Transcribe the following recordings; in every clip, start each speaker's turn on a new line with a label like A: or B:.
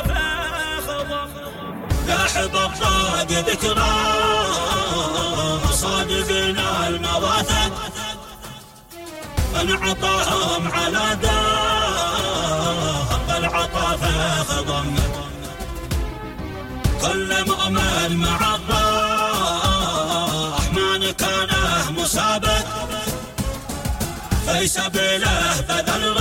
A: لاحب الضاق ذكرى صادقنا المواثق انعطاهم على دار العطاف خضم كل مؤمن مع الرحمن كانه مسابق في سبيله بذل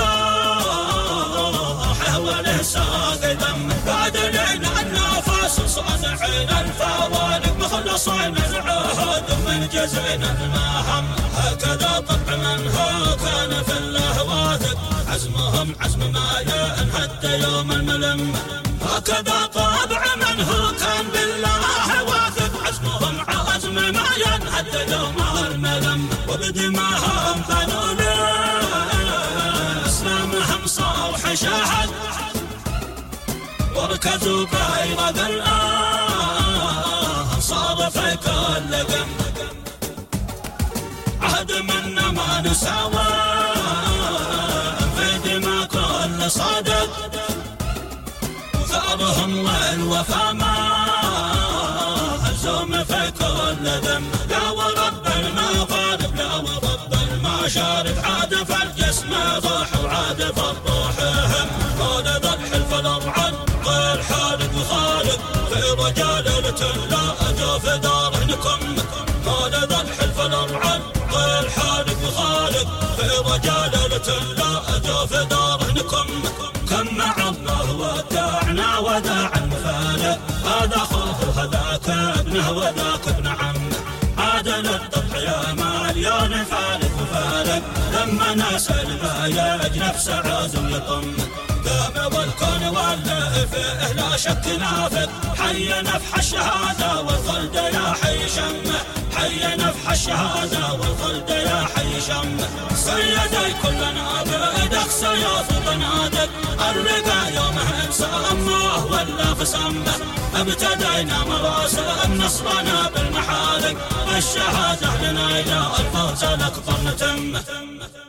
A: روحه وله ساق دم بادلين النفس صانعين الفوارق مخلصين العهد من جزين المهام هكذا طبع من هو كان في الله واثق عزمهم عزم ما ينهد يوم الملم هكذا طبع من هو كان بالله واثق عزمهم عزم ما ينهد يوم الملم وبدماهم بنوا اسلامهم صوح شاهد وركزوا بيض الانصار في كل قم عهد منا ما نساوى في دماء كل صادق ثارهم والوفا ما هزوم في كل ذم لا ورب المغارب لا ورب المشارب عاد في الجسم ضح وعاد في الروح هم ولد الحلف الارعن غير حالق وخالق في رجال لا اجوا في دارهنكم ولد الحلف الارعن غير حالق وخالق في رجال لا اجوا في دارهنكم كم مع الله وداعنا وداع المفارق هذا اخوه وهذاك ابنه وذاك ابن عمه عادل التضحية مليون فارق وفارق لما ناس البايج نفسه عزم يطم دام والكون والله فيه لا شك نافذ حي نفح الشهادة والخلد يا حي شمه حي نفح الشهادة والخلد يا حي شمه سيدي كل نابدك سيوف بنادق الرقا يومه انسامه ولا فسمه ابتدينا مراسم نصرنا بالمحارق الشهادة لنا إلى الفوز الأكبر نتمه